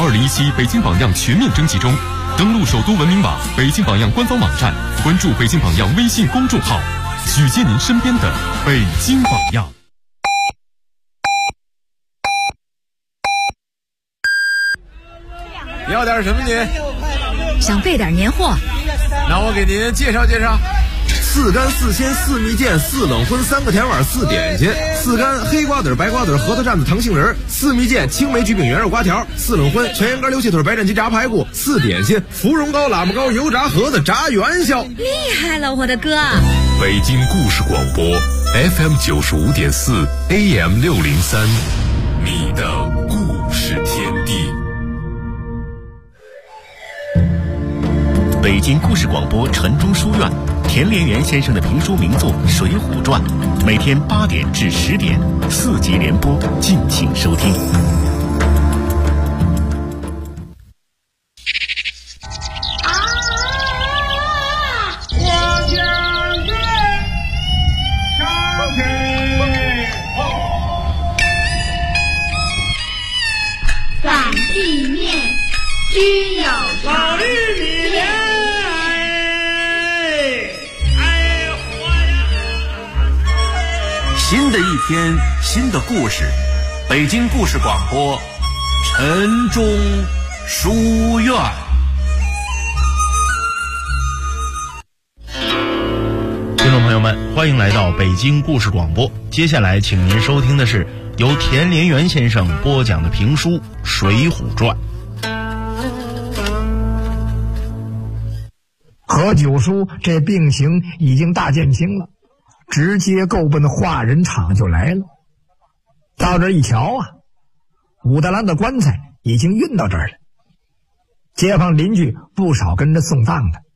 2017北京榜样全面征集中，登录首都文明网、北京榜样官方网站，关注北京榜样微信公众号，举荐您身边的北京榜样。 你要点什么您？ 想备点年货， 那我给您介绍介绍。4干4鲜4蜜饯4冷荤3个甜碗4点心，4干黑瓜子白瓜子核桃蘸子糖杏仁，4蜜饯青梅橘饼圆肉瓜条，4冷荤全羊肝溜气腿白斩鸡炸排骨，4点心芙蓉糕喇叭糕油炸盒子炸元宵。 厉害了我的哥！ 北京故事广播 FM 95.4 AM 603，你的故事天地。 北京故事广播城中书院，田连元先生的评书名作《水浒传》，每天8点至10点4集连播，敬请收听。 反地面须有老绿米莲， 新的一天，新的故事，北京故事广播，城中书院。 听众朋友们，欢迎来到北京故事广播。接下来，请您收听的是由田连元先生播讲的评书《水浒传》。 何九叔这病情已经大减轻了，直接够奔化人场就来了。到这一瞧啊，武大郎的棺材已经运到这儿了，街坊邻居不少跟着送葬的。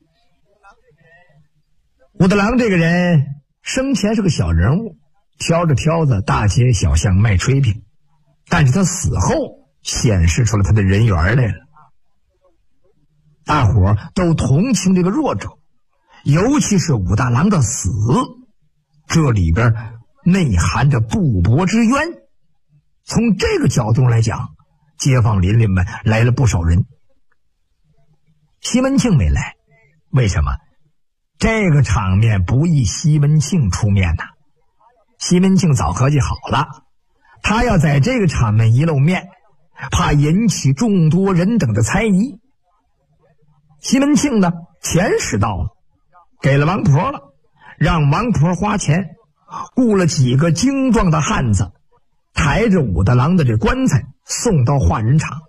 武大郎这个人生前是个小人物，挑着挑子大街小巷卖炊饼，但是他死后显示出了他的人缘来了。大伙都同情这个弱者，尤其是武大郎的死，这里边内含着不薄之冤。从这个角度来讲，街坊邻里们来了不少人。西门庆没来，为什么？这个场面不宜西门庆出面呐。西门庆早合计好了，他要在这个场面一露面，怕引起众多人等的猜疑。西门庆呢，钱使到了，给了王婆了，让王婆花钱雇了几个精壮的汉子，抬着武大郎的这棺材送到化人场。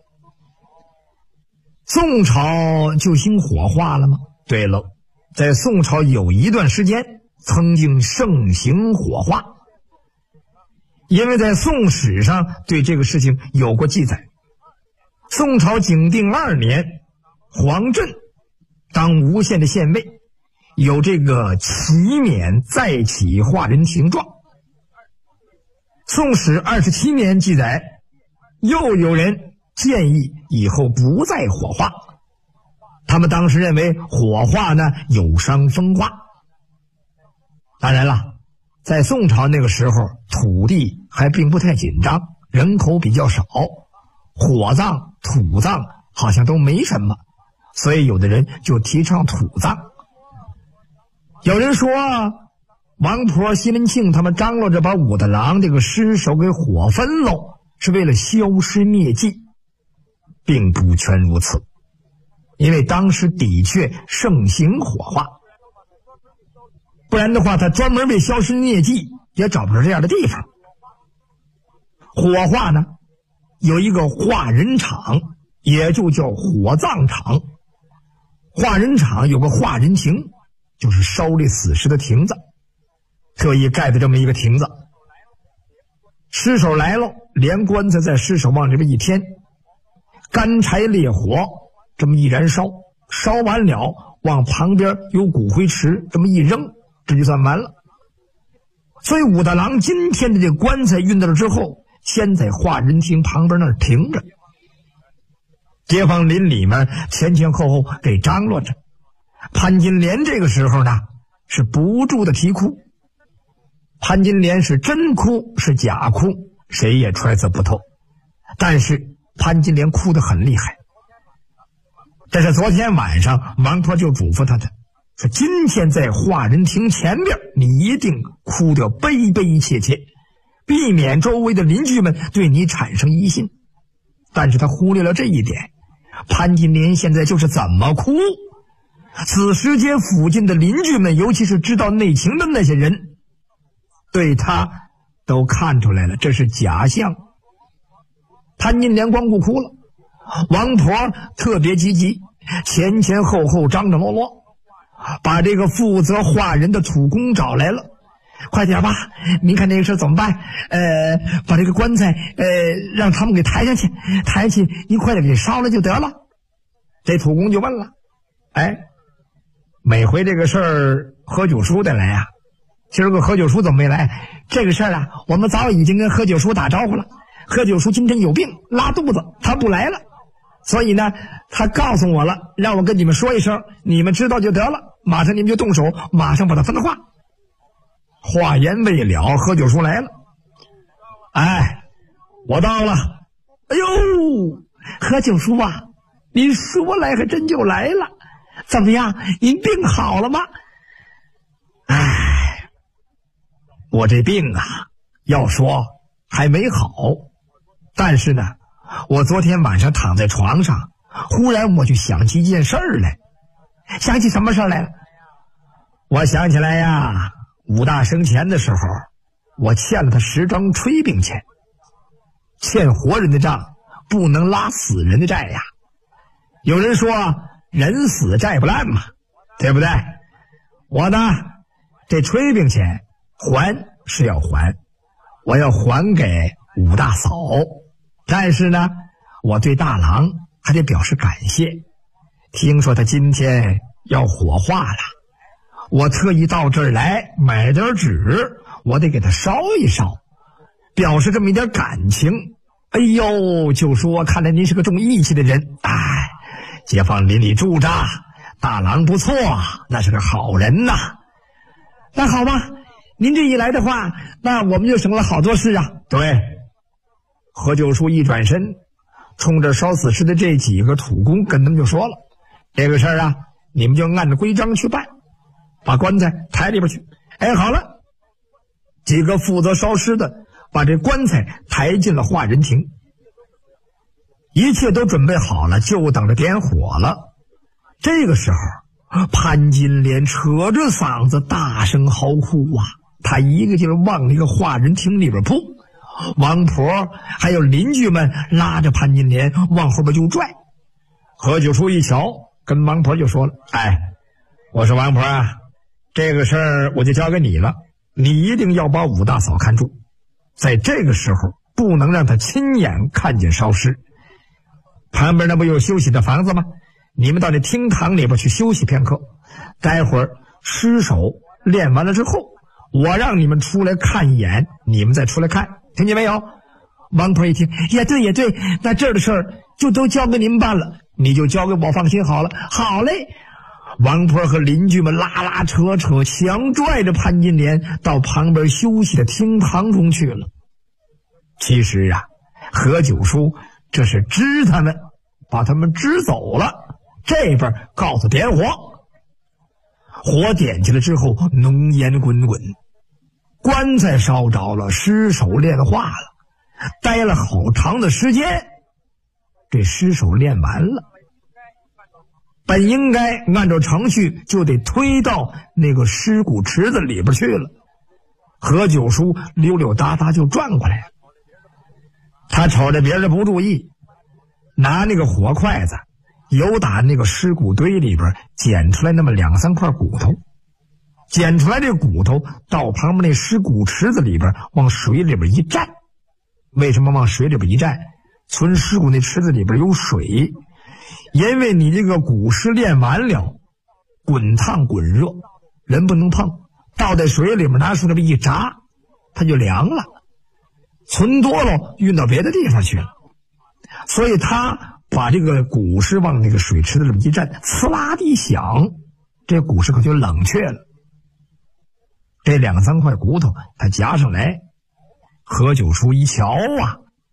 宋朝就兴火化了吗？对了，在宋朝有一段时间曾经盛行火化，因为在宋史上对这个事情有过记载。宋朝景定2年，黄镇当吴县的县尉，有这个启免再起化人庭状。宋史27年记载，又有人建议以后不再火化，他们当时认为火化呢有伤风化。当然了，在宋朝那个时候，土地还并不太紧张，人口比较少，火葬土葬好像都没什么，所以有的人就提倡土葬。有人说王婆西门庆他们张罗着把武大郎这个尸首给火焚喽，是为了消尸灭迹，并不全如此，因为当时的确盛行火化，不然的话他专门为消尸灭迹也找不着这样的地方。火化呢有一个化人场，也就叫火葬场。化人场有个化人亭，就是烧这死尸的亭子，特意盖的这么一个亭子。尸首来了，连棺材在尸首往这边一添，干柴烈火这么一燃烧，烧完了往旁边有骨灰池这么一扔，这就算完了。所以武大郎今天的这个棺材运到了之后，先在化人亭旁边那儿停着，街坊邻里们前前后后给张罗着。潘金莲这个时候呢是不住的啼哭，潘金莲是真哭是假哭谁也揣测不透，但是潘金莲哭得很厉害。但是昨天晚上王婆就嘱咐他的，说今天在华人亭前边你一定哭得悲悲切切，避免周围的邻居们对你产生疑心。但是他忽略了这一点，潘金莲现在就是怎么哭，此时间附近的邻居们，尤其是知道内情的那些人，对他都看出来了，这是假象。潘金莲光顾哭了，王婆特别积极，前前后后张张罗罗，把这个负责画人的土工找来了。快点吧，您看这个事怎么办？把这个棺材让他们给抬上去，抬上去您快点给烧了就得了。这土工就问了，每回这个事儿何九叔得来啊，今儿个何九叔怎么没来？这个事儿啊，我们早已经跟何九叔打招呼了，何九叔今天有病拉肚子，他不来了，所以呢他告诉我了，让我跟你们说一声，你们知道就得了，马上你们就动手，马上把他分化。话言未了，何九叔来了。我到了。哎呦，何九叔啊，您说来还真就来了，怎么样，您病好了吗？我这病啊，要说还没好，但是呢，我昨天晚上躺在床上，忽然我就想起一件事儿来。想起什么事儿来了？我想起来呀，武大生前的时候，我欠了他10张炊饼钱。欠活人的账不能拉死人的债呀。有人说人死债不烂嘛，对不对？我呢，这炊饼钱还是要还，我要还给武大嫂，但是呢，我对大郎还得表示感谢。听说他今天要火化了，我特意到这儿来买点纸，我得给他烧一烧，表示这么一点感情。哎呦，就说看来您是个重义气的人，街坊邻里住着，大郎不错，那是个好人呐。那好吧，您这一来的话，那我们就省了好多事啊。对，何九叔一转身，冲着烧死尸的这几个土工跟他们就说了，这个事儿啊，你们就按照规章去办，把棺材抬里边去。好了，几个负责烧尸的把这棺材抬进了化人亭，一切都准备好了，就等着点火了。这个时候，潘金莲扯着嗓子大声嚎哭啊，他一个劲儿往那个化人厅里边扑。王婆还有邻居们拉着潘金莲往后边就拽。何九叔一瞧，跟王婆就说了，我说王婆啊，这个事儿我就交给你了，你一定要把武大嫂看住，在这个时候不能让她亲眼看见烧尸。旁边那不有休息的房子吗？你们到那厅堂里边去休息片刻，待会儿尸首练完了之后，我让你们出来看一眼，你们再出来看，听见没有？王婆一听，也对也对，那这儿的事儿就都交给你们办了，你就交给我放心好了。好嘞。王婆和邻居们拉拉扯扯，强拽着潘金莲到旁边休息的厅堂中去了。其实啊，何九叔这是支他们，把他们支走了，这边告诉点火。火点起来之后，浓烟滚滚，棺材烧着了，尸首炼化了，待了好长的时间，这尸首炼完了，本应该按照程序就得推到那个尸骨池子里边去了。何九叔溜溜达达就转过来了，他瞅着别人不注意，拿那个火筷子由打那个尸骨堆里边捡出来那么2、3块骨头，捡出来这骨头到旁边那尸骨池子里边往水里边一站。为什么往水里边一站？存尸骨那池子里边有水，因为你这个骨尸炼完了，滚烫滚热，人不能碰，倒在水里面拿出来一炸，它就凉了，存多了运到别的地方去了。所以他把这个骨尸往那个水池子里面一站，呲啦的一响，这骨尸可就冷却了。这2、3块骨头他夹上来，何九叔一瞧啊，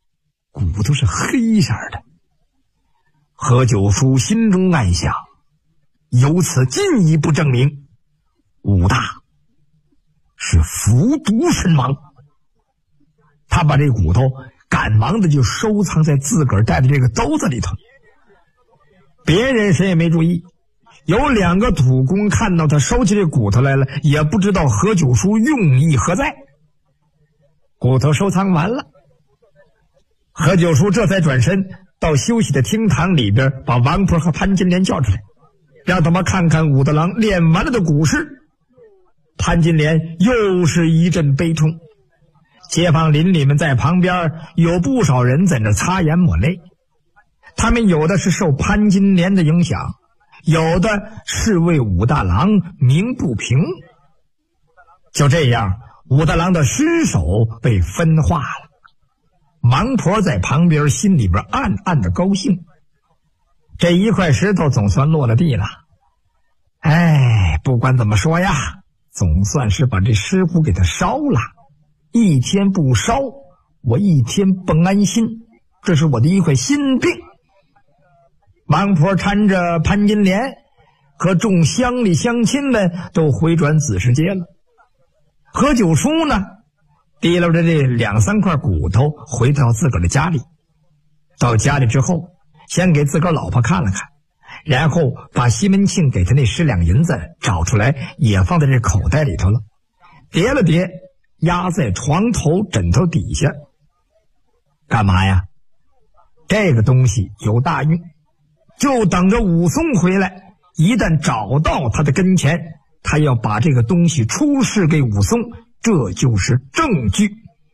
骨头是黑色的。何九叔心中暗想，由此进一步证明武大是服毒身亡。他把这骨头赶忙的就收藏在自个儿带的这个兜子里头，别人谁也没注意。有2个土工看到他收起这骨头来了，也不知道何九叔用意何在。骨头收藏完了，何九叔这才转身到休息的厅堂里边，把王婆和潘金莲叫出来，让他们看看武大郎练完了的骨势。潘金莲又是一阵悲痛，街坊邻里们在旁边有不少人在那擦眼抹泪，他们有的是受潘金莲的影响，有的是为武大郎鸣不平。就这样，武大郎的尸首被分化了。王婆在旁边心里边暗暗的高兴，这一块石头总算落了地了。哎，不管怎么说呀，总算是把这尸骨给他烧了。一天不烧，我一天不安心，这是我的一块心病。王婆搀着潘金莲和众乡里乡亲们都回转子时街了。何九叔呢，提溜着这2、3块骨头回到自个儿的家里。到家里之后，先给自个儿老婆看了看，然后把西门庆给他那10两银子找出来，也放在这口袋里头了，叠了叠，压在床头枕头底下。干嘛呀？这个东西有大用，就等着武松回来，一旦找到他的跟前，他要把这个东西出示给武松，这就是证据。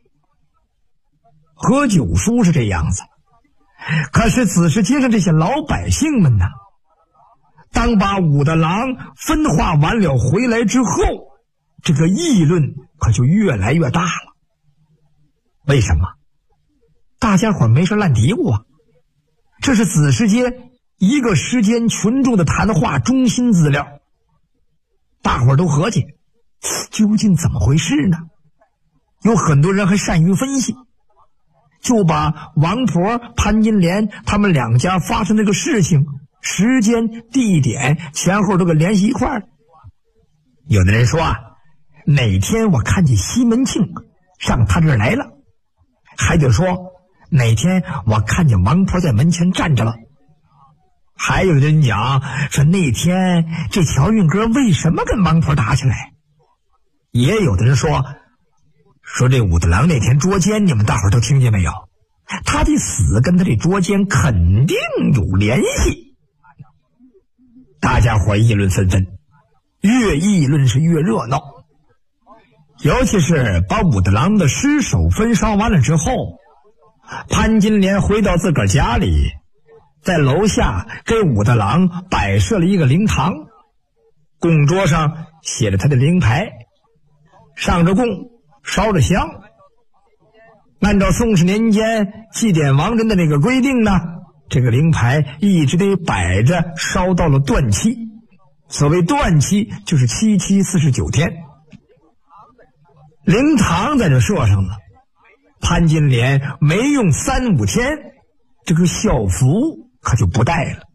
何九叔是这样子，可是子时街上这些老百姓们呢，当把武大郎分化完了回来之后，这个议论可就越来越大了。为什么？大家伙没事乱嘀咕啊，这是子时街一个时间群众的谈话中心资料。大伙都合计，究竟怎么回事呢？有很多人还善于分析，就把王婆、潘金莲他们2家发生这个事情时间、地点前后都给联系一块了。有的人说啊，哪天我看见西门庆上他这儿来了，还得说哪天我看见王婆在门前站着了。还有的人讲说那天这乔运哥为什么跟王婆打起来。也有的人说这武大郎那天捉奸，你们大伙都听见没有？他的死跟他这捉奸肯定有联系。大家伙议论纷纷，越议论是越热闹。尤其是把武大郎的尸首分烧完了之后，潘金莲回到自个儿家里，在楼下给武大郎摆设了一个灵堂，供桌上写着他的灵牌，上着供，烧着香。按照宋氏年间祭典亡人的那个规定呢，这个灵牌一直得摆着，烧到了断期。所谓断期就是7期49天。灵堂在这设上了，潘金莲没用3、5天，这个校服可就不戴了。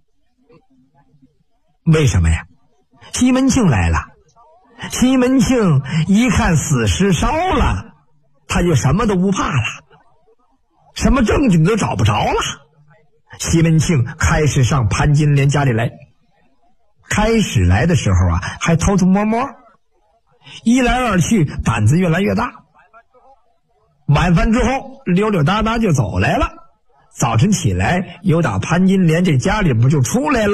为什么呀？西门庆来了。西门庆一看死尸烧了，他就什么都不怕了，什么证据都找不着了。西门庆开始上潘金莲家里来，开始来的时候啊，还偷偷摸摸，一来二去，胆子越来越大。晚饭之后溜溜达达就走来了，早晨起来又打潘金莲这家里不就出来了。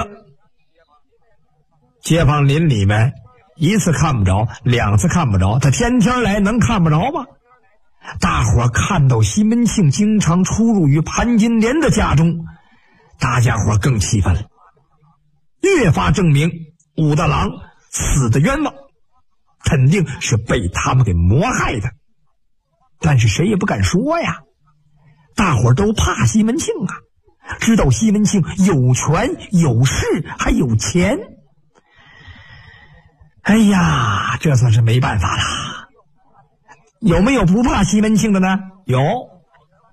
街坊邻里们1次看不着，2次看不着，他天天来能看不着吗？大伙看到西门庆经常出入于潘金莲的家中，大家伙更气愤了，越发证明武大郎死的冤枉，肯定是被他们给谋害的。但是谁也不敢说呀，大伙都怕西门庆啊，知道西门庆有权有势还有钱。哎呀，这算是没办法了。有没有不怕西门庆的呢？有。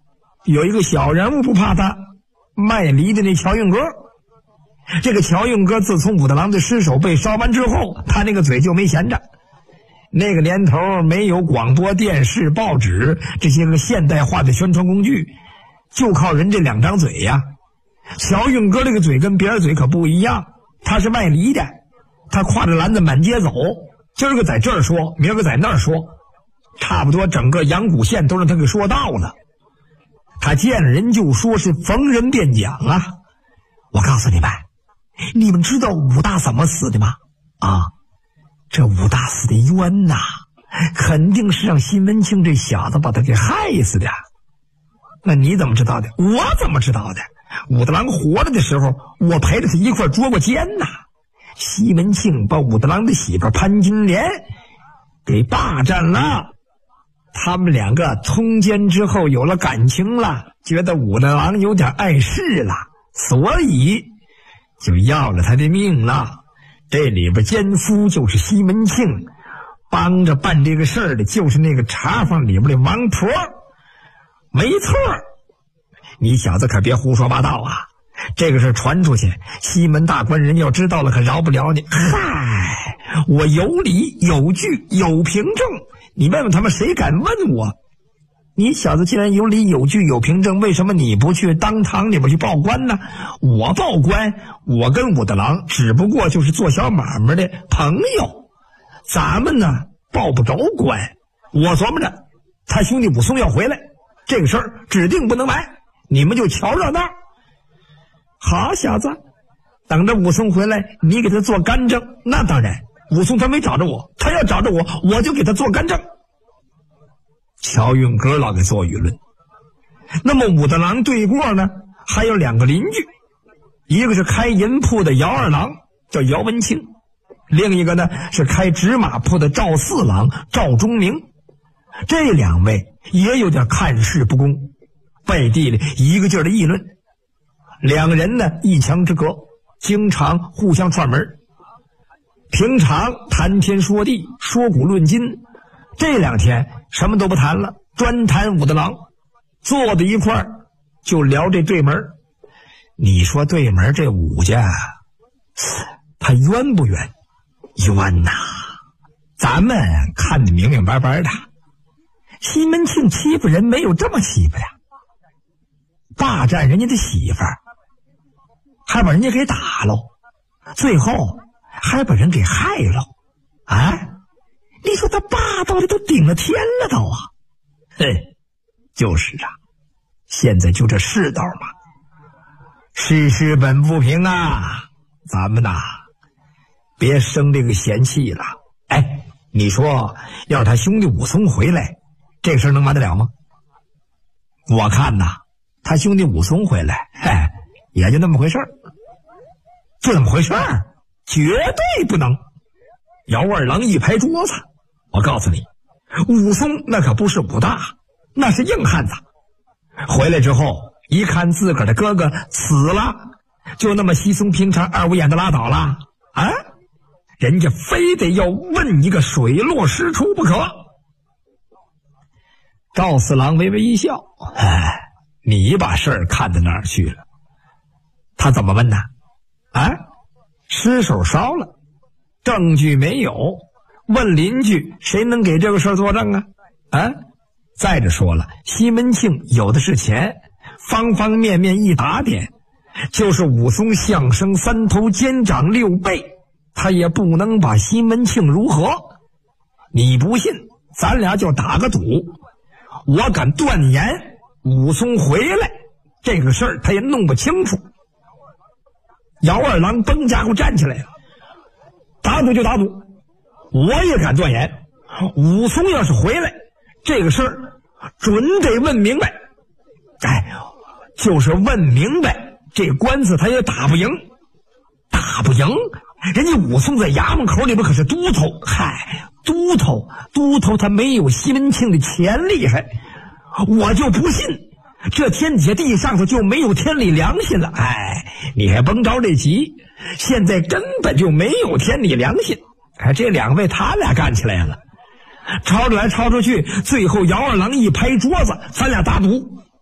有一个小人物不怕他，卖梨的那乔运哥。这个乔运哥自从武大郎的尸首被烧完之后，他那个嘴就没闲着。那个年头没有广播电视报纸这些个现代化的宣传工具，就靠人这2张嘴呀。乔运哥这个嘴跟别人嘴可不一样，他是卖梨的，他挎着篮子满街走，今儿个在这儿说，明儿个在那儿说，差不多整个阳谷县都让他给说到了。他见了人就说，是逢人便讲啊。我告诉你们知道武大怎么死的吗？这武大死的冤呐，肯定是让西门庆这小子把他给害死的。那你怎么知道的？我怎么知道的？武大郎活着的时候，我陪着他一块捉过奸呐。西门庆把武大郎的媳妇潘金莲给霸占了，他们2个通奸之后有了感情了，觉得武大郎有点碍事了，所以就要了他的命了。这里边奸夫就是西门庆，帮着办这个事儿的就是那个茶坊里边的王婆。没错，你小子可别胡说八道啊！这个事传出去，西门大官人要知道了可饶不了你。嗨，我有理有据有凭证，你问问他们谁敢问我？你小子既然有理有据有凭证，为什么你不去当堂里边去报官呢？我报官，我跟武大郎只不过就是做小买卖的朋友，咱们呢报不着官。我琢磨着他兄弟武松要回来，这个事儿指定不能埋，你们就瞧热闹。好小子，等着武松回来你给他做干政。那当然，武松他没找着我，他要找着我，我就给他做干政。乔运哥老给做舆论。那么武大郎对过呢，还有2个邻居，一个是开银铺的姚二郎，叫姚文清，另一个呢是开纸马铺的赵四郎，赵忠明。这2位也有点看事不公，背地里一个劲儿的议论。2个人呢一墙之隔，经常互相串门，平常谈天说地，说古论今。这2天什么都不谈了，专谈武大郎，坐在一块儿就聊这对门。你说对门这武家他冤不冤？冤呐！咱们看得明明白白的，西门庆欺负人没有这么欺负的，霸占人家的媳妇儿，还把人家给打了，最后还把人给害了啊！你说他霸道的都顶了天了都啊！嘿，就是啊，现在就这世道嘛，世事本不平啊，咱们呐别生这个嫌气了。哎，你说要是他兄弟武松回来，这个事儿能瞒得了吗？我看呐，他兄弟武松回来，也就那么回事儿，就那么回事儿，绝对不能。姚二郎一拍桌子，我告诉你，武松那可不是武大，那是硬汉子。回来之后一看自个儿的哥哥死了，就那么稀松平常二五眼的拉倒了啊！人家非得要问一个水落石出不可。赵四郎微微一笑，你把事儿看到哪儿去了？他怎么问呢？尸首烧了，证据没有，问邻居谁能给这个事儿作证啊？再者说了，西门庆有的是钱，方方面面一打点，就是武松相声3头奸长6倍，他也不能把西门庆如何。你不信，咱俩就打个赌，我敢断言武松回来这个事儿他也弄不清楚。姚二郎崩家伙站起来了，打赌就打赌，我也敢断言武松要是回来这个事儿准得问明白。就是问明白，这官司他也打不赢。打不赢，人家武松在衙门口里边可是都头，都头他没有西门庆的钱厉害。我就不信这天底下地上头就没有天理良心了。你还甭着这急，现在根本就没有天理良心。这2位他俩干起来了，吵着来吵出去，最后姚二郎一拍桌子，咱俩打赌，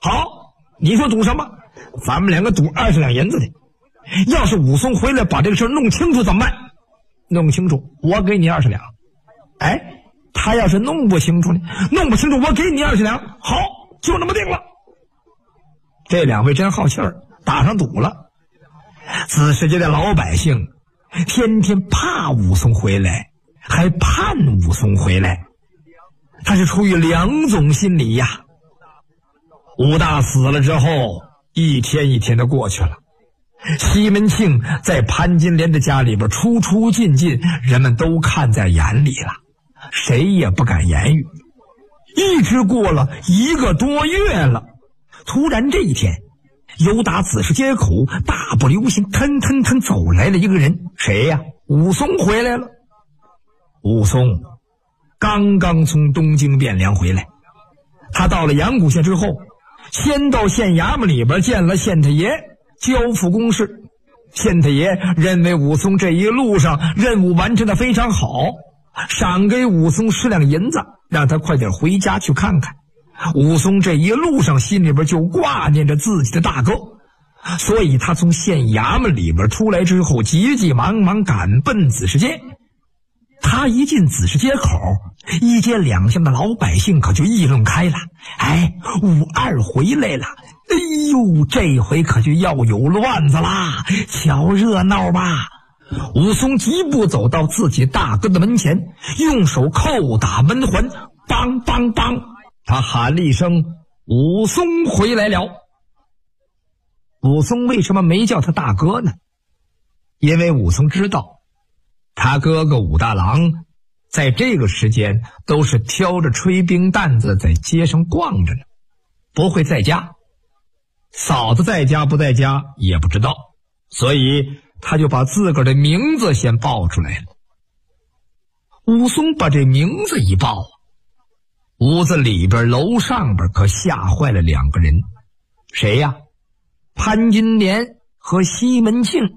好，你说赌什么？咱们两个赌20两银子的。要是武松回来把这个事弄清楚怎么办？弄清楚，我给你20两。哎，他要是弄不清楚呢？弄不清楚，我给你20两。好，就那么定了。这两位真好气儿，打上赌了。子时街的老百姓天天怕武松回来，还盼武松回来，他是出于2种心理呀。武大死了之后，一天一天的过去了。西门庆在潘金莲的家里边出出进进，人们都看在眼里了，谁也不敢言语。一直过了1个多月了，突然这一天，由打子时街口大步流星腾腾腾走来了一个人。谁呀？武松回来了。武松刚刚从东京汴梁回来，他到了阳谷县之后，先到县衙门里边见了县太爷，交付公事。县太爷认为武松这一路上任务完成的非常好，赏给武松10两银子，让他快点回家去看看。武松这一路上心里边就挂念着自己的大哥，所以他从县衙门里边出来之后，急急忙忙赶奔子时街。他一进子时街口，一街两巷的老百姓可就议论开了。哎，武二回来了，哎呦，这回可就要有乱子啦，瞧热闹吧。武松疾步走到自己大哥的门前，用手叩打门环，梆梆梆，他喊了一声：武松回来了。武松为什么没叫他大哥呢？因为武松知道他哥哥武大郎在这个时间都是挑着炊冰担子在街上逛着呢，不会在家。嫂子在家不在家也不知道，所以他就把自个儿的名字先报出来了。武松把这名字一报，屋子里边楼上边可吓坏了2个人。谁呀？潘金莲和西门庆。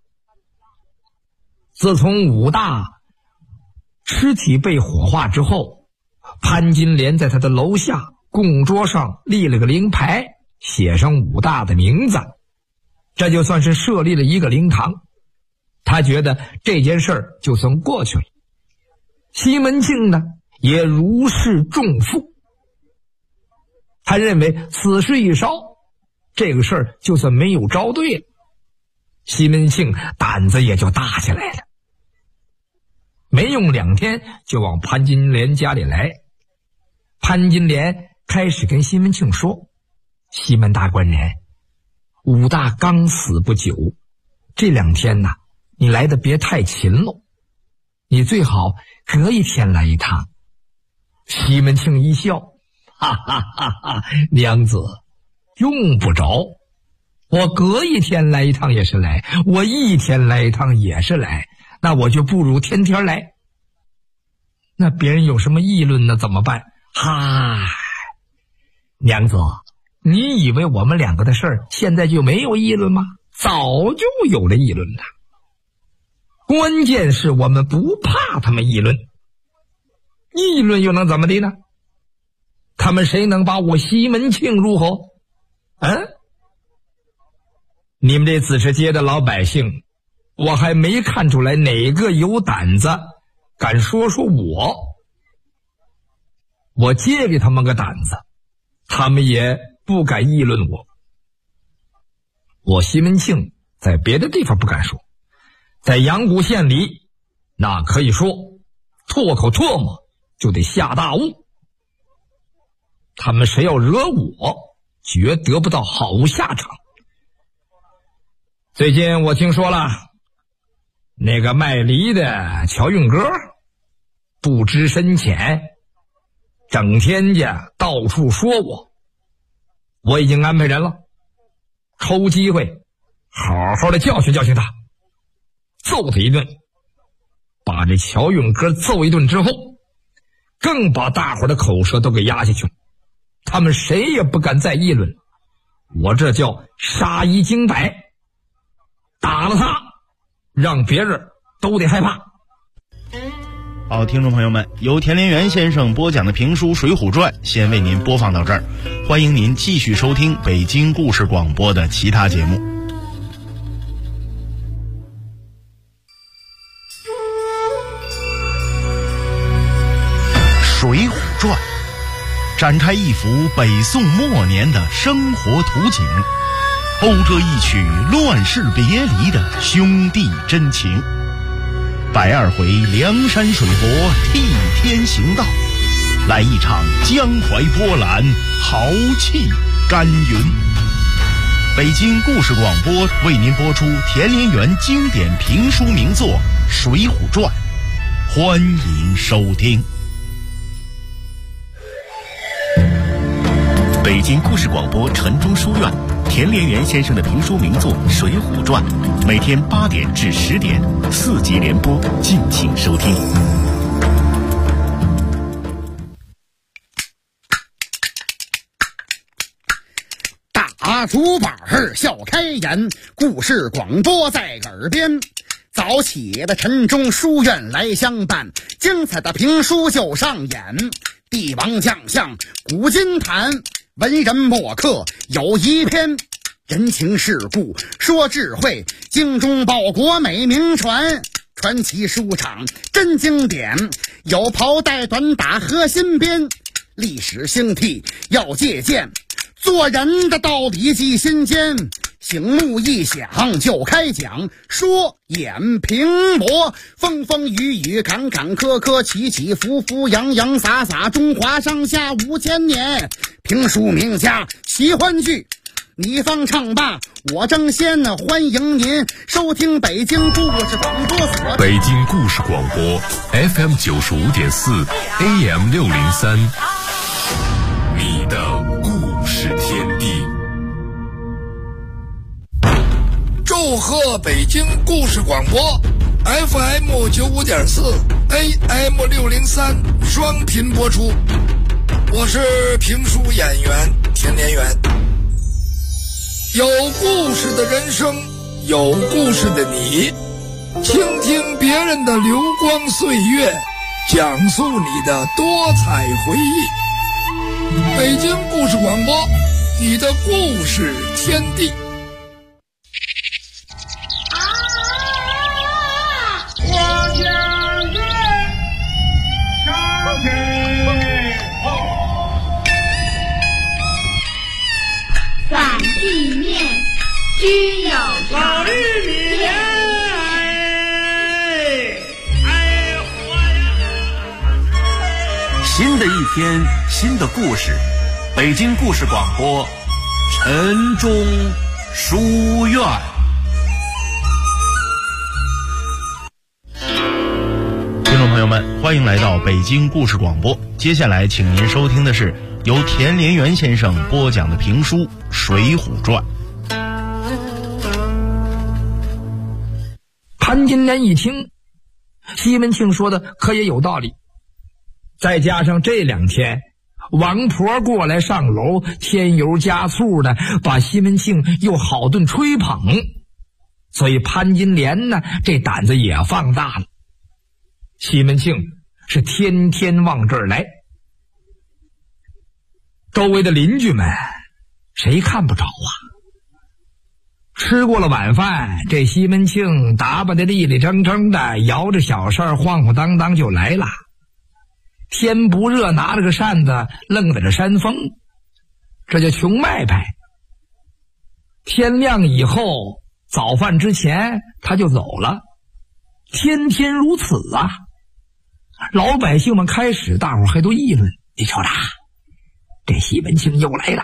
自从武大尸体被火化之后，潘金莲在他的楼下供桌上立了个灵牌，写上武大的名字，这就算是设立了一个灵堂。他觉得这件事儿就算过去了。西门庆呢，也如释重负，他认为此事一烧，这个事儿就算没有招对了。西门庆胆子也就大起来了，没用2天就往潘金莲家里来。潘金莲开始跟西门庆说：西门大官人，武大刚死不久，这2天呢，你来的别太勤喽，你最好隔一天来一趟。西门庆一笑，哈哈哈哈，娘子用不着，我隔一天来一趟也是来，我1天来一趟也是来，那我就不如天天来。那别人有什么议论呢？怎么办？嗨，娘子，你以为我们2个的事儿现在就没有议论吗？早就有了议论了。关键是我们不怕他们议论，议论又能怎么的呢？他们谁能把我西门庆如何？你们这子时街的老百姓，我还没看出来哪个有胆子敢说我借给他们个胆子，他们也不敢议论我。我西门庆在别的地方不敢说，在阳谷县里那可以说唾口唾沫就得下大雾，他们谁要惹我，绝得不到好下场。最近我听说了，那个卖梨的乔运哥不知深浅，整天家到处说我已经安排人了，抽机会好好的教训教训他，揍他一顿。把这乔运哥揍一顿之后，更把大伙的口舌都给压下去了，他们谁也不敢再议论，我这叫杀一儆百，打了他让别人都得害怕。 好，听众朋友们，由田连元先生播讲的评书《水浒传》先为您播放到这儿，欢迎您继续收听北京故事广播的其他节目。《水浒传》展开一幅北宋末年的生活图景，讴歌一曲乱世别离的兄弟真情。120回梁山水泊替天行道，来一场江淮波澜豪气干云。北京故事广播为您播出田连元经典评书名作《水浒传》，欢迎收听。 北京故事广播城中书院田连元先生的评书名作《水浒传》，每天8点至10点4集联播，敬请收听。 大竹板笑开颜，故事广播在耳边。早起的城中书院来相伴，精彩的评书就上演。帝王将相古今谈，文人墨客有一篇。人情世故说智慧，精忠报国美名传。传奇书场真经典，有袍带短打和新编。历史兴替要借鉴，做人的道理记心间。醒目一响就开讲，说演评驳，风风雨雨坎坎坷坷，起起伏伏洋洋洒洒，中华上下5000年。评书名家喜欢剧，你方唱罢我争先，欢迎您收听北京故事广播所。 北京故事广播 FM 95.4 AM 603，你的故事天地。 祝贺北京故事广播 FM 95.4 AM 603双频播出，我是评书演员田连元。有故事的人生，有故事的你，倾听别人的流光岁月，讲述你的多彩回忆。北京故事广播，你的故事天地。 反地面居有老绿米莲， 新的一天，新的故事，北京故事广播城中书院。 听众朋友们，欢迎来到北京故事广播，接下来请您收听的是由田连元先生播讲的评书《水浒传》。 潘金莲一听西门庆说的可也有道理，再加上这2天王婆过来上楼，添油加醋的把西门庆又好顿吹捧，所以潘金莲呢这胆子也放大了。西门庆是天天往这儿来，周围的邻居们谁看不着啊？吃过了晚饭，这西门庆打扮得立立正正的，摇着小扇晃晃荡荡就来了。天不热，拿着个扇子愣在这扇风，这叫穷迈派。天亮以后，早饭之前他就走了，天天如此啊。老百姓们开始大伙还都议论，你瞅着这西门庆又来了，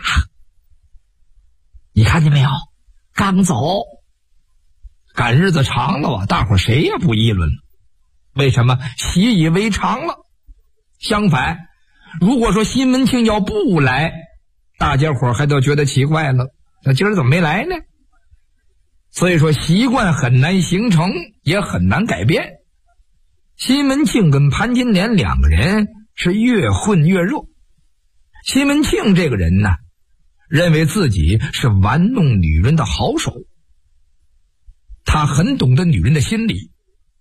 你看见没有，刚走。赶日子长了啊，大伙谁也不议论了，为什么？习以为常了。相反，如果说西门庆要不来，大家伙还都觉得奇怪了，那今儿怎么没来呢？所以说习惯很难形成，也很难改变。西门庆跟潘金莲2个人是越混越热。西门庆这个人呢，认为自己是玩弄女人的好手，他很懂得女人的心理，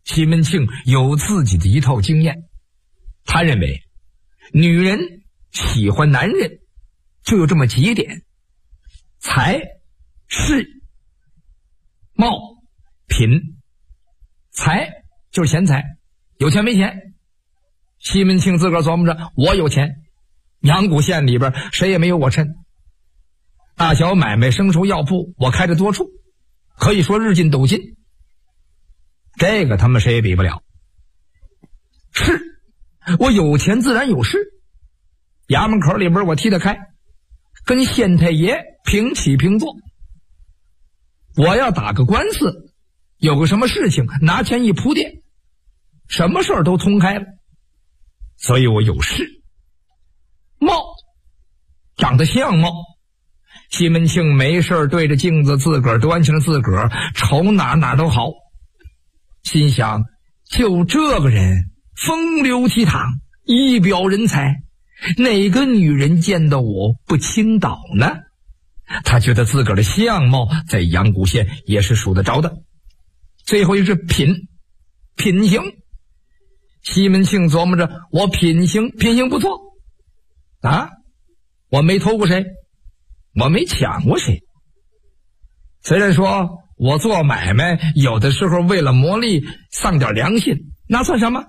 西门庆有自己的一套经验。他认为女人喜欢男人就有这么几点：财、势、貌、品。财就是钱财，有钱没钱。西门庆自个儿琢磨着，我有钱，阳谷县里边谁也没有我趁，大小买卖生熟药铺我开着多处，可以说日进斗金，这个他们谁也比不了。是，我有钱自然有势，衙门口里边我踢得开，跟县太爷平起平坐。我要打个官司，有个什么事情拿钱一铺垫，什么事儿都通开了，所以我有势。貌，长得像貌。西门庆没事对着镜子自个儿端详着自个儿，瞅哪都好，心想就这个人风流倜傥，一表人才，哪个女人见到我不倾倒呢？他觉得自个儿的相貌在阳谷县也是数得着的。最后一是品行。西门庆琢磨着，我品行不错啊，我没偷过谁，我没抢过谁。虽然说我做买卖有的时候为了磨砺丧点良心，那算什么？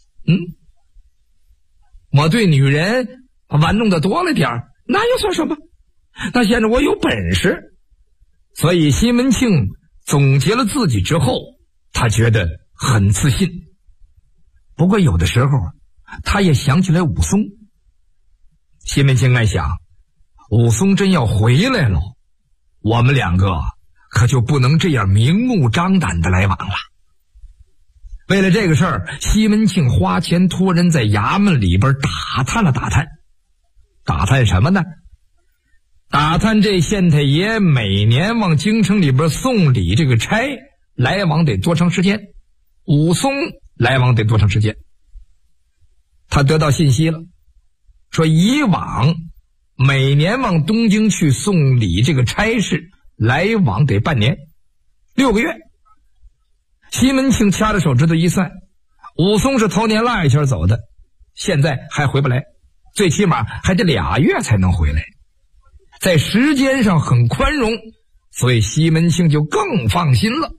我对女人玩弄的多了点，那又算什么？那现在我有本事。所以西门庆总结了自己之后，他觉得很自信。不过有的时候他也想起来武松。西门庆暗想，武松真要回来了，我们两个可就不能这样明目张胆的来往了。为了这个事儿，西门庆花钱托人在衙门里边打探了打探。打探什么呢？打探这县太爷每年往京城里边送礼这个差来往得多长时间，武松来往得多长时间。他得到信息了，说以往每年往东京去送礼这个差事来往得半年，6个月。西门庆掐着手指头一算，武松是头年腊月前走的，现在还回不来，最起码还得2月才能回来，在时间上很宽容，所以西门庆就更放心了。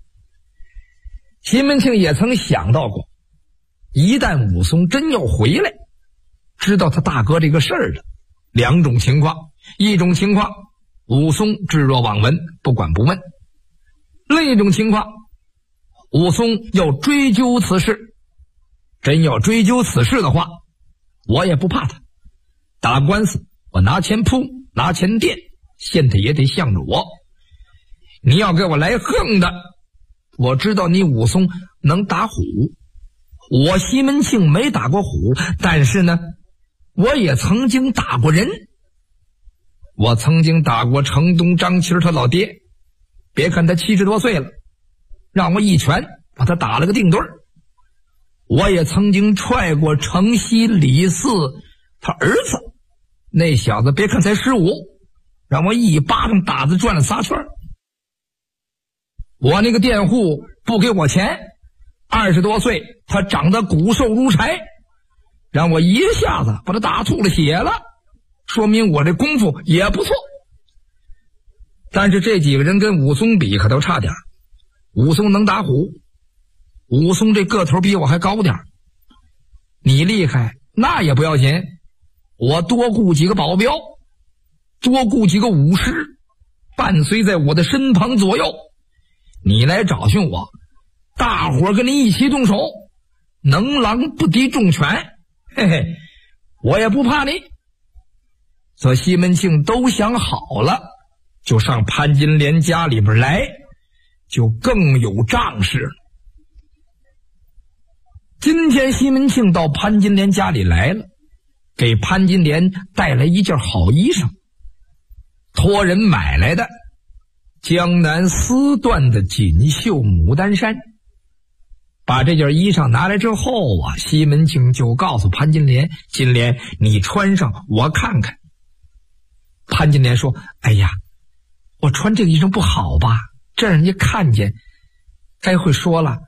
西门庆也曾想到过，一旦武松真要回来，知道他大哥这个事儿了，2种情况。一种情况，武松置若罔闻，不管不问；另一种情况，武松要追究此事。真要追究此事的话，我也不怕他，打官司我拿钱铺，拿钱垫，县太爷得向着我。你要给我来横的，我知道你武松能打虎，我西门庆没打过虎，但是呢，我也曾经打过人。我曾经打过城东张七他老爹，别看他70多岁了，让我一拳把他打了个定对儿。我也曾经踹过城西李四他儿子，那小子别看才15，让我一巴掌打得转了3圈。我那个佃户不给我钱，20多岁他长得骨瘦如柴，让我一下子把他打吐了血了，说明我这功夫也不错。但是这几个人跟武松比可都差点，武松能打虎，武松这个头比我还高点，你厉害那也不要紧，我多雇几个保镖，多雇几个武士伴随在我的身旁左右，你来找寻我，大伙跟你一起动手，能狼不敌众犬，嘿嘿，我也不怕你。所以西门庆都想好了，就上潘金莲家里边来，就更有仗势了。今天西门庆到潘金莲家里来了，给潘金莲带来一件好衣裳，托人买来的江南丝缎的锦绣牡丹衫。把这件衣裳拿来之后啊，西门庆就告诉潘金莲，金莲你穿上我看看。潘金莲说，哎呀，我穿这个衣裳不好吧，这让人家看见该会说了，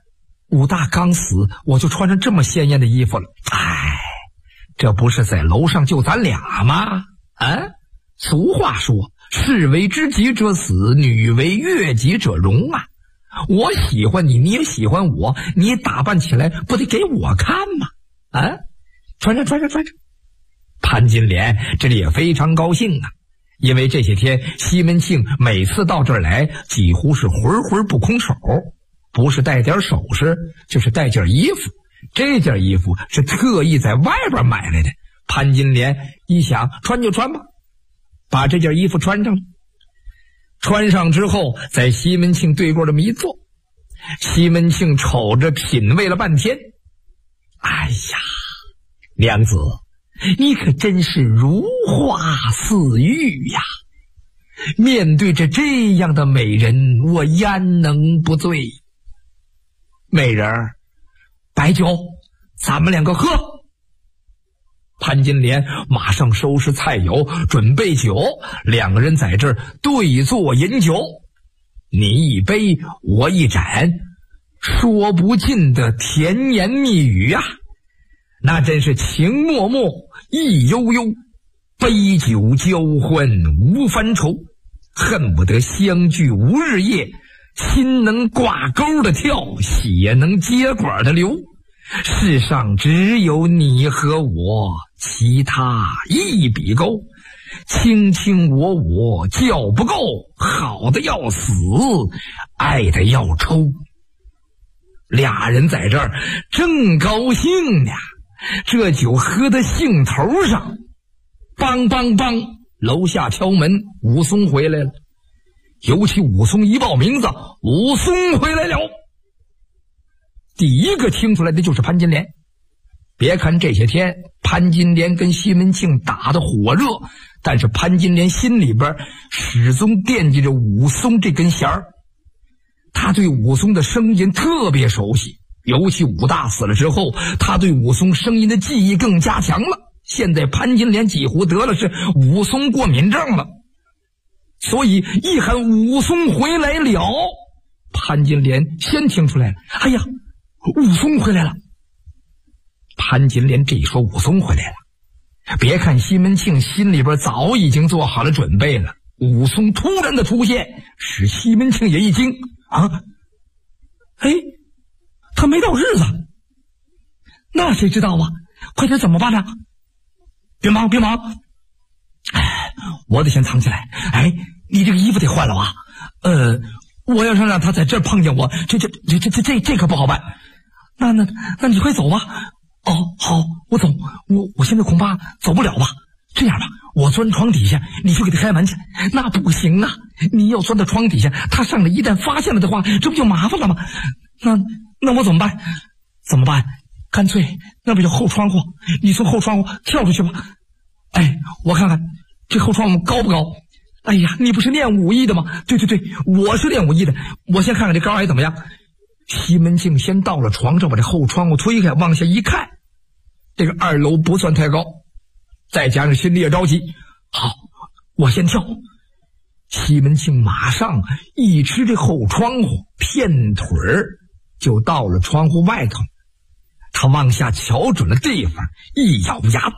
武大刚死，我就穿上这么鲜艳的衣服了。哎，这不是在楼上就咱俩吗？啊，俗话说，士为知己者死，女为悦己者容啊。我喜欢你，你也喜欢我，你打扮起来不得给我看吗？啊，穿上。潘金莲这里也非常高兴啊，因为这些天西门庆每次到这儿来，几乎是浑浑不空手，不是带点首饰，就是带件衣服。这件衣服是特意在外边买来的。潘金莲一想，穿就穿吧，把这件衣服穿上了。穿上之后，在西门庆对过这么一坐，西门庆瞅着品味了半天。哎呀，娘子，你可真是如花似玉呀！面对着这样的美人，我焉能不醉？美人儿，白酒，咱们两个喝。潘金莲马上收拾菜肴，准备酒，两个人在这儿对坐饮酒，你一杯我一盏，说不尽的甜言蜜语啊，那真是情脉脉意悠悠，杯酒交欢无烦愁，恨不得相聚无日夜，心能挂钩的跳，血能接管的流。世上只有你和我，其他一笔勾，卿卿我我叫不够，好的要死，爱的要抽。俩人在这儿正高兴呢，这酒喝得兴头上，梆梆梆，楼下敲门，武松回来了。尤其武松一报名字，武松回来了。第一个听出来的就是潘金莲。别看这些天潘金莲跟西门庆打得火热，但是潘金莲心里边始终惦记着武松这根弦儿。他对武松的声音特别熟悉，尤其武大死了之后，他对武松声音的记忆更加强了。现在潘金莲几乎得了是武松过敏症了，所以一喊武松回来了，潘金莲先听出来了，哎呀，武松回来了。潘金莲这一说武松回来了，别看西门庆心里边早已经做好了准备了，武松突然的出现使西门庆也一惊啊！哎，他没到日子，那谁知道啊？快点怎么办呢？别忙，哎，我得先藏起来。哎，你这个衣服得换了啊。我要让他在这儿碰见我，这可不好办。那你快走吧。哦，好，我走。我现在恐怕走不了吧。这样吧，我钻床底下，你去给他开门去。那不行啊，你要钻到床底下，他上来一旦发现了的话，这不就麻烦了吗？那我怎么办？干脆那边有后窗户，你从后窗户跳出去吧。哎，我看看这后窗户高不高？哎呀，你不是练武艺的吗？对，我是练武艺的。我先看看这高矮怎么样。西门庆先到了床上，把这后窗户推开，往下一看，这个2楼不算太高，再加上心里也着急，好，我先跳。西门庆马上一吃这后窗户，片腿儿就到了窗户外头。他往下瞧准了地方，一咬牙，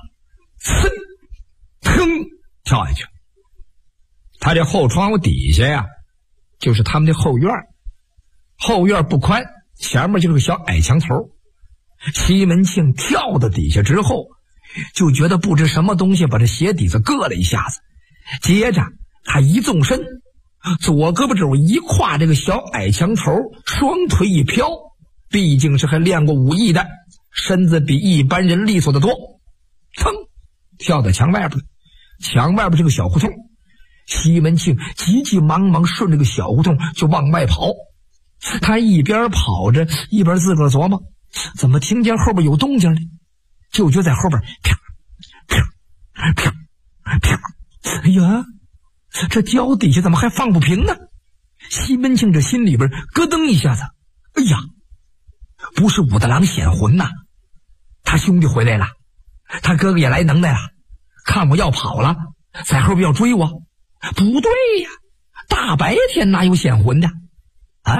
腾跳下去。他这后窗户底下呀，就是他们的后院。后院不宽，前面就是个小矮墙头。西门庆跳到底下之后，就觉得不知什么东西把这鞋底子硌了一下子，接着他一纵身，左胳膊肘一跨这个小矮墙头，双腿一飘，毕竟是还练过武艺的，身子比一般人利索得多，噌跳到墙外边。墙外边这个小胡同，西门庆急急忙忙顺着个小胡同就往外跑。他一边跑着一边自个儿琢磨，怎么听见后边有动静呢？就觉在后边啪啪啪啪，哎呀，这脚底下怎么还放不平呢？西门庆这心里边咯噔一下子，哎呀，不是武大郎显魂呐，他兄弟回来了，他哥哥也来能耐了，看我要跑了，在后边要追我。不对呀，大白天哪有显魂的啊？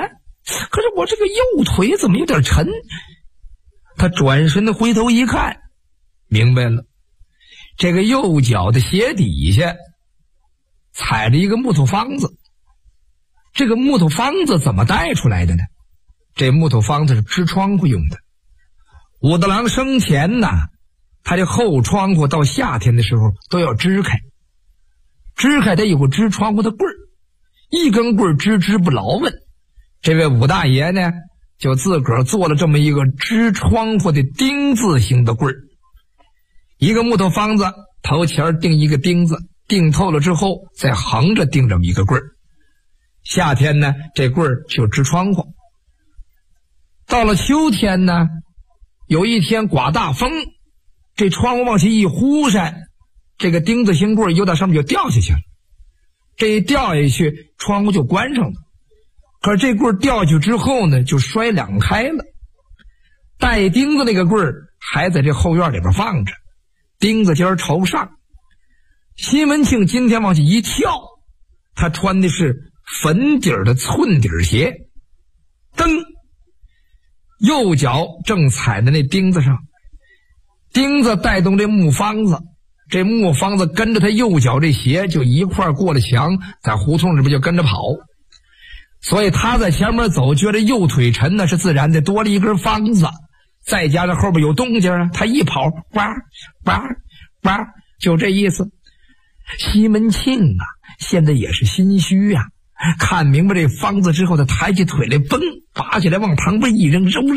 可是我这个右腿怎么有点沉？他转身的回头一看，明白了，这个右脚的鞋底下踩着一个木头方子。这个木头方子怎么带出来的呢？这木头方子是支窗户用的。武大郎生前呢，他这后窗户到夏天的时候都要支开，支开得有个支窗户的棍儿，一根棍儿支不牢稳。这位武大爷呢，就自个儿做了这么一个支窗户的丁字形的棍儿，一个木头方子头前钉一个钉子，钉透了之后再横着钉这么一个棍儿。夏天呢，这棍儿就支窗户。到了秋天呢，有一天刮大风，这窗户往下一忽扇，这个钉子形棍儿又到上面就掉下去了。这一掉下去，窗户就关上了。可是这棍儿掉下去之后呢，就摔两开了。带钉子那个棍儿还在这后院里边放着，钉子尖朝上。西门庆今天往下一跳，他穿的是粉底的寸底鞋，蹬，右脚正踩在那钉子上，钉子带动这木方子，这木方子跟着他右脚这鞋就一块过了墙，在胡同里边就跟着跑。所以他在前面走，觉得右腿沉呢，是自然的，多了一根方子，再加上后边有动静啊，他一跑，哇哇哇，就这意思。西门庆啊，现在也是心虚啊，看明白这方子之后，他抬起腿来，嘣，拔起来往旁边一扔，揉，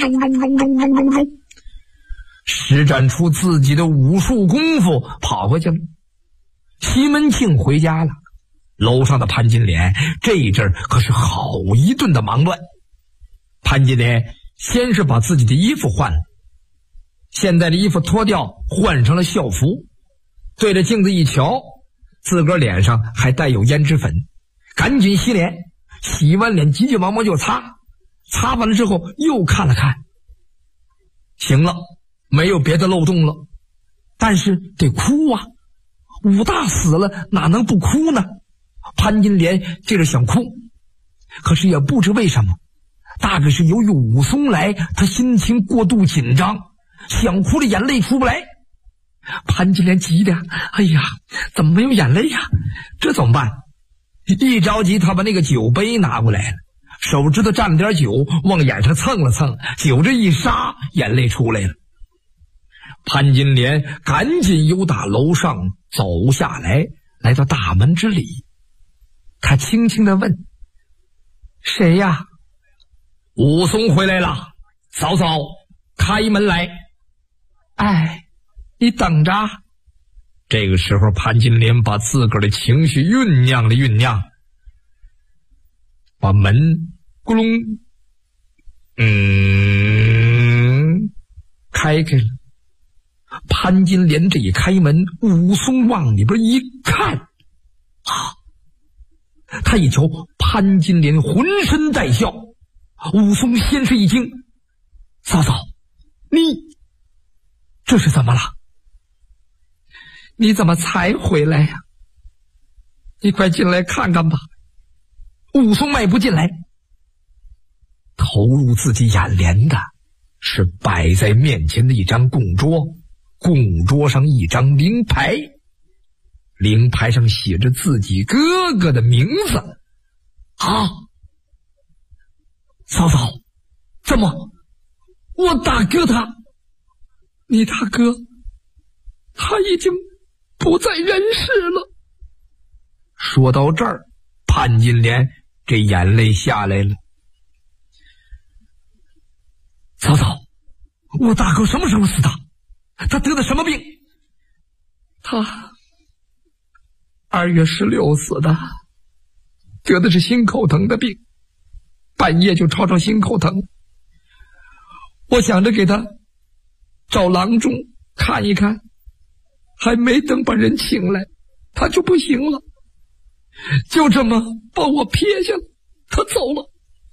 施展出自己的武术功夫，跑回去了。西门庆回家了，楼上的潘金莲这一阵可是好一顿的忙乱。潘金莲先是把自己的衣服换了，现在的衣服脱掉，换成了校服，对着镜子一瞧，自个儿脸上还带有胭脂粉，赶紧洗脸，洗完脸急急忙忙就擦，擦完了之后又看了看，行了，没有别的漏洞了，但是得哭啊，武大死了哪能不哭呢？潘金莲接着想哭，可是也不知为什么，大概是由于武松来，他心情过度紧张，想哭的眼泪出不来。潘金莲急的，哎呀，怎么没有眼泪呀？这怎么办？一着急，他把那个酒杯拿过来了，手指头蘸了点酒，往眼上蹭了蹭，酒这一杀，眼泪出来了。潘金莲赶紧由打楼上走下来，来到大门之里，他轻轻地问：“谁呀？”“武松回来了，嫂嫂，开门来。”“哎，你等着。”这个时候潘金莲把自个儿的情绪酝酿了酝酿，把门咕隆开了。潘金莲这一开门，武松往里边一看啊，他一瞧潘金莲浑身带笑。武松先是一惊：“嫂嫂，你这是怎么了？你怎么才回来呀？你快进来看看吧。”武松迈步进来，投入自己眼帘的是摆在面前的一张供桌，供桌上一张名牌，灵牌上写着自己哥哥的名字。啊，嫂嫂，怎么我大哥他？你大哥他已经不在人世了。说到这儿，潘金莲这眼泪下来了。嫂嫂，我大哥什么时候死的？他得的什么病？他2月16死的，得的是心口疼的病，半夜就吵心口疼。我想着给他找郎中看一看，还没等把人请来，他就不行了，就这么把我撇下了，他走了。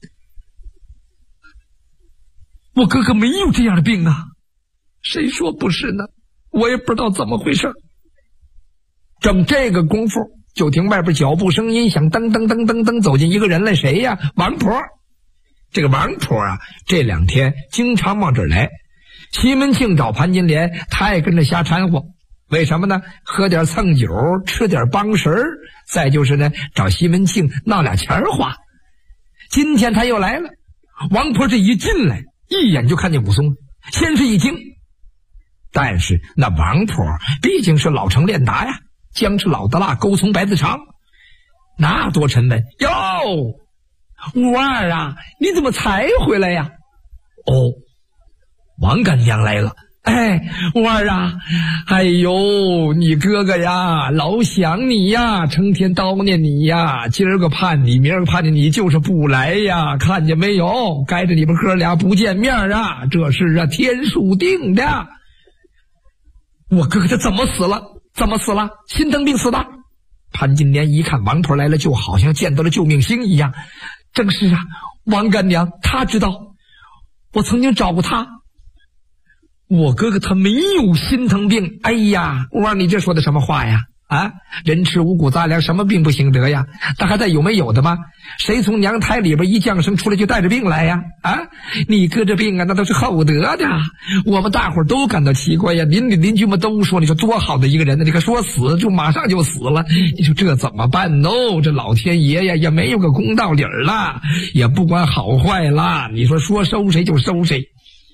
我哥哥没有这样的病啊，谁说不是呢？我也不知道怎么回事。正这个功夫，就听外边脚步声音响，噔噔噔噔噔，走进一个人来，谁呀？王婆。 这个王婆啊，这2天经常往这儿来。西门庆找潘金莲，他也跟着瞎掺和。为什么呢？喝点蹭酒，吃点帮食儿，再就是呢，找西门庆闹俩钱花。今天他又来了，王婆这一进来，一眼就看见武松，先是一惊。但是那王婆毕竟是老成练达呀，姜是老的辣，勾葱白子长，那多沉闷哟。武二啊，你怎么才回来呀？哦，王干娘来了。哎，武二啊，哎呦，你哥哥呀，老想你呀，成天叨念你呀，今儿个盼你，明儿个盼着你，就是不来呀，看见没有？该着你们哥俩不见面啊，这是啊天数定的。我哥哥他怎么死了？怎么死了？心疼病死的。潘金莲一看王婆来了，就好像见到了救命星一样。正是啊，王干娘她知道，我曾经找过她。我哥哥他没有心疼病。哎呀，武二，你这说的什么话呀？啊，人吃五谷杂粮，什么病不行得呀？他还在有没有的吗？谁从娘胎里边一降生出来就带着病来呀？啊，你哥这病啊，那都是厚得的。我们大伙儿都感到奇怪呀，邻里邻居们都说，你说多好的一个人呢，你可说死就马上就死了，你说这怎么办呢？这老天爷呀也没有个公道理儿了，也不管好坏了，你说收谁就收谁。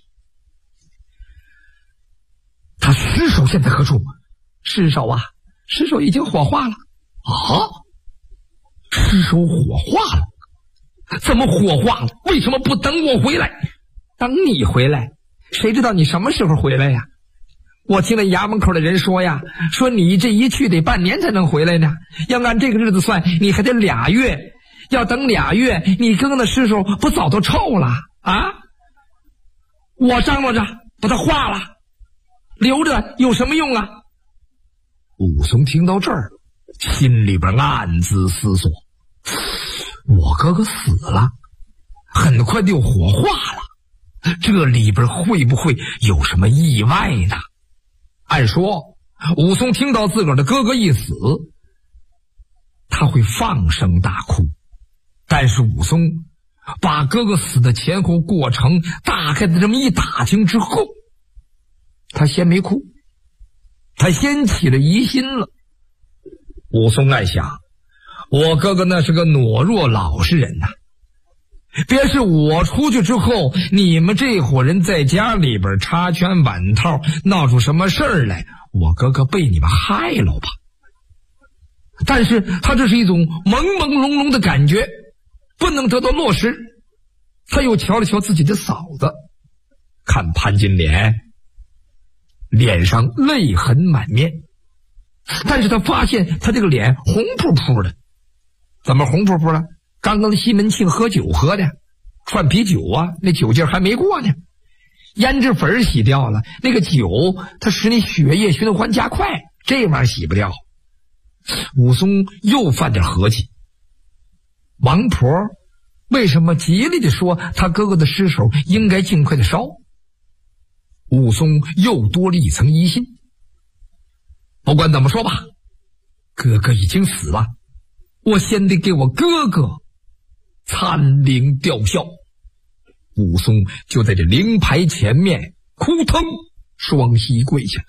他尸首现在何处？尸首啊，尸首已经火化了。啊，尸首火化了？怎么火化了？为什么不等我回来？等你回来？谁知道你什么时候回来呀？我听了衙门口的人说呀，说你这一去得半年才能回来呢。要按这个日子算，你还得2月。要等2月，你哥哥的尸首不早都臭了啊？我张罗着把它化了，留着有什么用啊？武松听到这儿，心里边暗自思索，我哥哥死了，很快就火化了，这里边会不会有什么意外呢？按说武松听到自个儿的哥哥一死，他会放声大哭，但是武松把哥哥死的前后过程大概的这么一打听之后，他先没哭，他先起了疑心了。武松暗想，我哥哥那是个懦弱老实人呐，别是我出去之后，你们这伙人在家里边插拳挽套，闹出什么事儿来，我哥哥被你们害了吧？但是他这是一种朦朦胧胧的感觉，不能得到落实。他又瞧了瞧自己的嫂子，看潘金莲脸上泪痕满面，但是他发现他这个脸红扑扑的。怎么红扑扑的？刚刚西门庆喝酒喝的，串啤酒啊，那酒劲还没过呢。胭脂粉洗掉了，那个酒它使你血液循环加快，这玩意儿洗不掉。武松又犯点合计，王婆为什么极力的说他哥哥的尸首应该尽快的烧？武松又多了一层疑心。不管怎么说吧，哥哥已经死了，我先得给我哥哥参灵吊孝。武松就在这灵牌前面扑腾双膝跪下。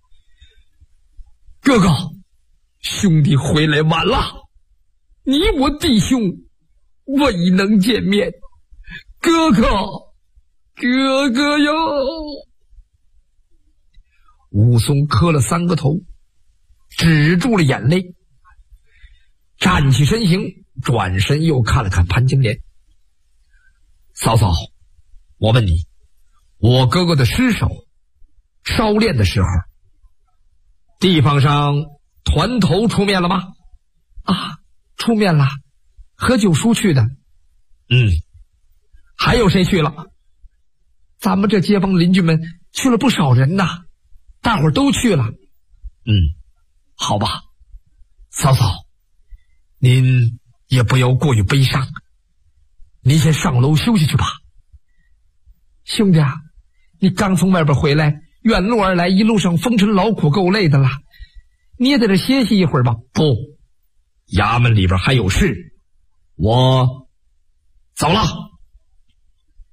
哥哥，兄弟回来晚了，你我弟兄未能见面，哥哥哟！武松磕了3个头，止住了眼泪，站起身形，转身又看了看潘金莲。嫂嫂，我问你，我哥哥的尸首烧炼的时候，地方上团头出面了吗？啊，出面了，何九叔去的。还有谁去了？咱们这街坊邻居们去了不少人呐，大伙儿都去了。好吧，嫂嫂，您也不要过于悲伤，您先上楼休息去吧。兄弟啊，你刚从外边回来，远路而来，一路上风尘劳苦，够累的了，你也在这歇息一会儿吧。不，衙门里边还有事，我走了。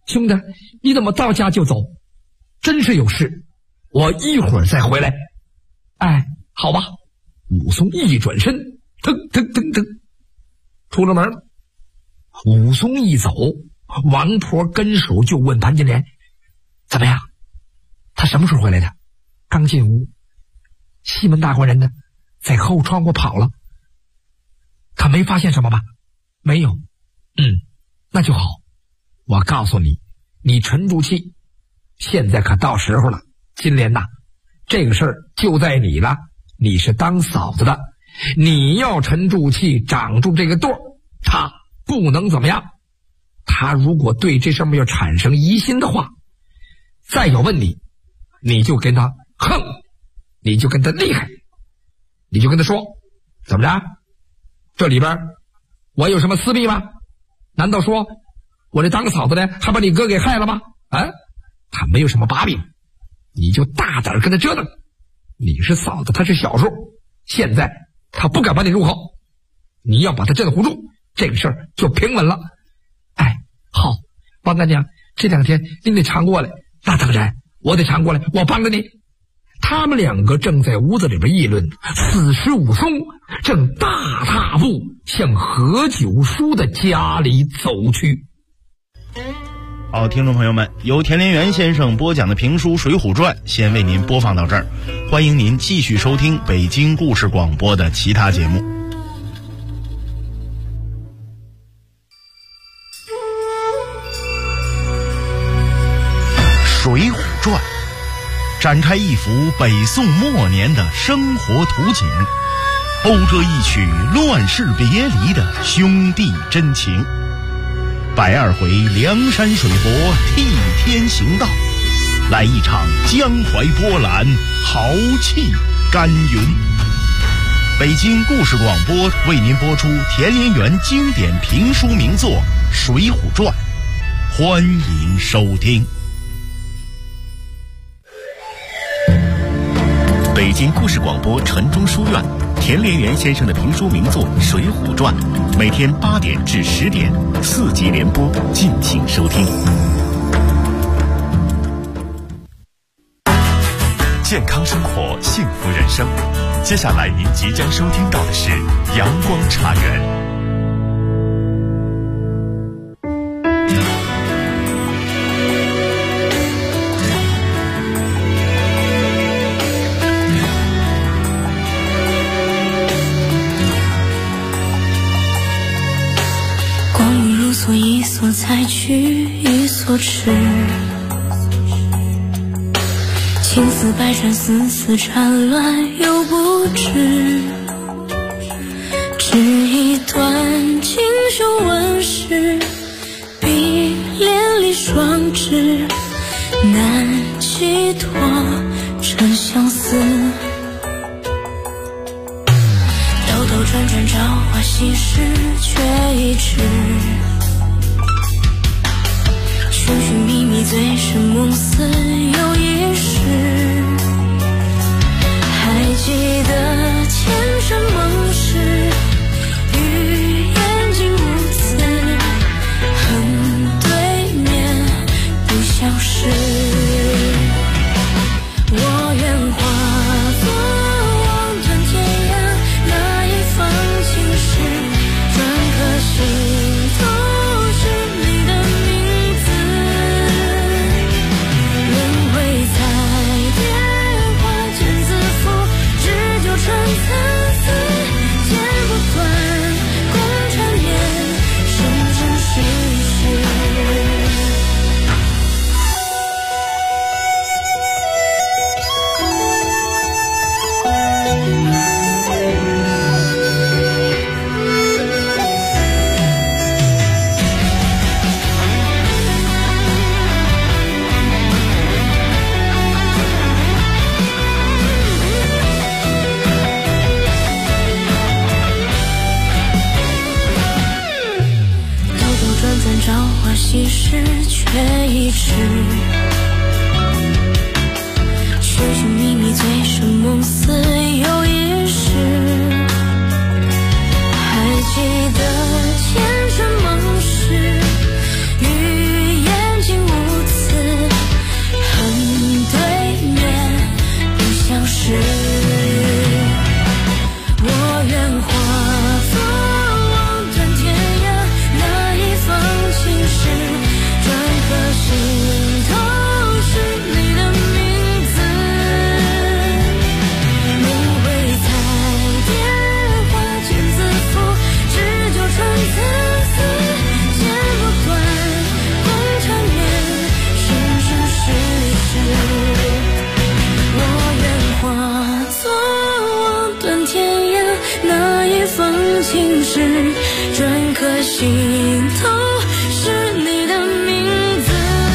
兄弟，你怎么到家就走？真是有事，我一会儿再回来。哎，好吧。武松一转身，腾腾腾腾，出了门。武松一走，王婆跟手就问潘金莲：“怎么样？他什么时候回来的？”刚进屋，西门大官人呢，在后窗户跑了。他没发现什么吧？没有。那就好。我告诉你，你沉住气，现在可到时候了。金莲呐，这个事儿就在你了。你是当嫂子的，你要沉住气，掌住这个舵，他不能怎么样。他如果对这上面要产生疑心的话，再有问你就跟他横，你就跟他厉害，你就跟他说，怎么着？这里边我有什么私密吗？难道说我这当个嫂子的还把你哥给害了吗？他没有什么把柄，你就大胆跟他折腾。你是嫂子，他是小数，现在他不敢把你入口，你要把他镇唬住，这个事儿就平稳了。哎，好，王干娘，这2天您得常过来。那当然，我得常过来，我帮着你。他们2个正在屋子里边议论，此时武松正大踏步向何九叔的家里走去。 好，听众朋友们，由田连元先生播讲的评书《水浒传》先为您播放到这儿，欢迎您继续收听北京故事广播的其他节目。《水浒传》展开一幅北宋末年的生活图景，讴歌一曲乱世别离的兄弟真情。120回梁山水泊替天行道，来一场江淮波澜，豪气干云。北京故事广播为您播出田连元经典评书名作《水浒传》，欢迎收听。 北京故事广播城中书院田连元先生的评书名作《水浒传》，每天8点至10点4集连播，敬请收听。 健康生活，幸福人生。接下来您即将收听到的是阳光茶园。 一所采取一所吃，青丝百转，丝丝缠乱又不知，只一段锦绣纹饰，碧连理双枝，难寄托真相思。兜兜转转，朝花夕拾，却一直寻寻觅觅，醉生梦死又一世。还记得前尘梦事，与眼睛如此，恨对面不相识。我愿化作望断天涯那一方青石，篆刻心头是你的名字。轮回彩蝶花间自负，只纠缠参差，剪不断共缠绵，生生世世。朝花夕拾，却一直寻寻觅觅，醉生梦死又一世。还记得前尘梦事，与眼睛事，整颗心都是你的名字。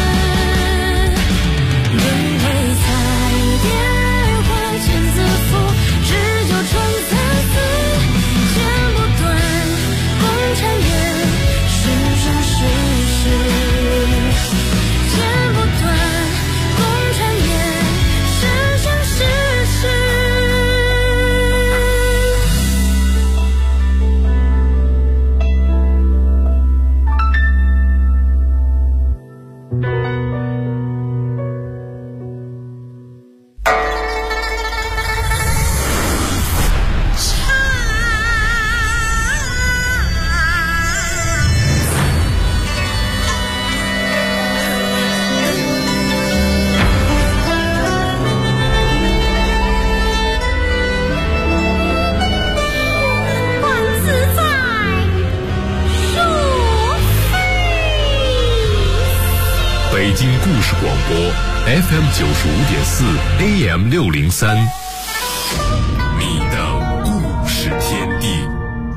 颠沛彩蝶化千字符，织就成参差，剪不断共缠绵，生生世世。剪不断共缠绵，生生世世。 北京故事广播 FM 95.4 AM 603，你的故事天地。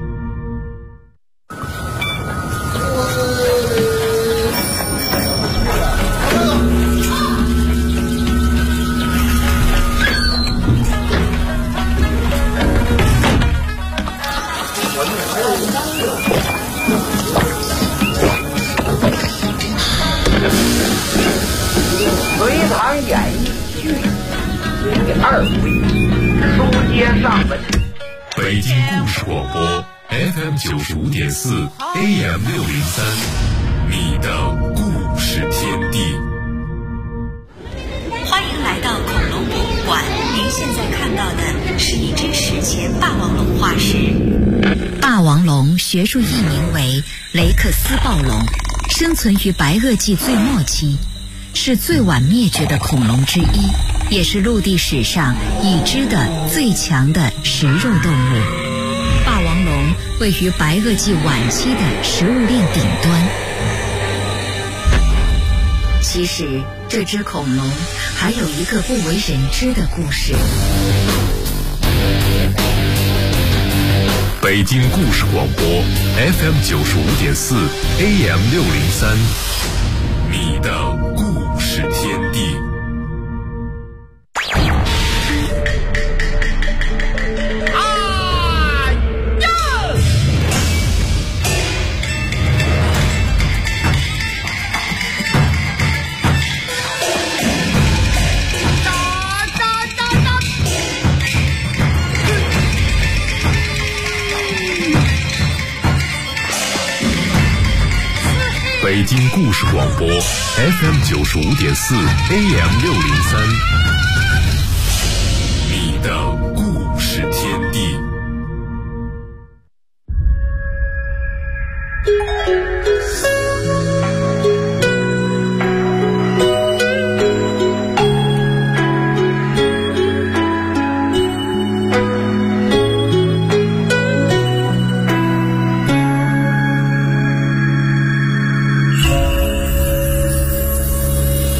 隋唐演义续第2回，书接上文。 北京故事广播 FM 95.4 AM 603，你的故事天地。 欢迎来到恐龙博物馆，您现在看到的是一只史前霸王龙化石。霸王龙学术译名为雷克斯暴龙，生存于白垩纪最末期，是最晚灭绝的恐龙之一，也是陆地史上已知的最强的食肉动物。霸王龙位于白垩纪晚期的食物链顶端。其实这只恐龙还有一个不为人知的故事。 北京故事广播 FM 95.4 AM 603，你的故事天地。北京故事广播 FM 95.4 AM 603，你的故事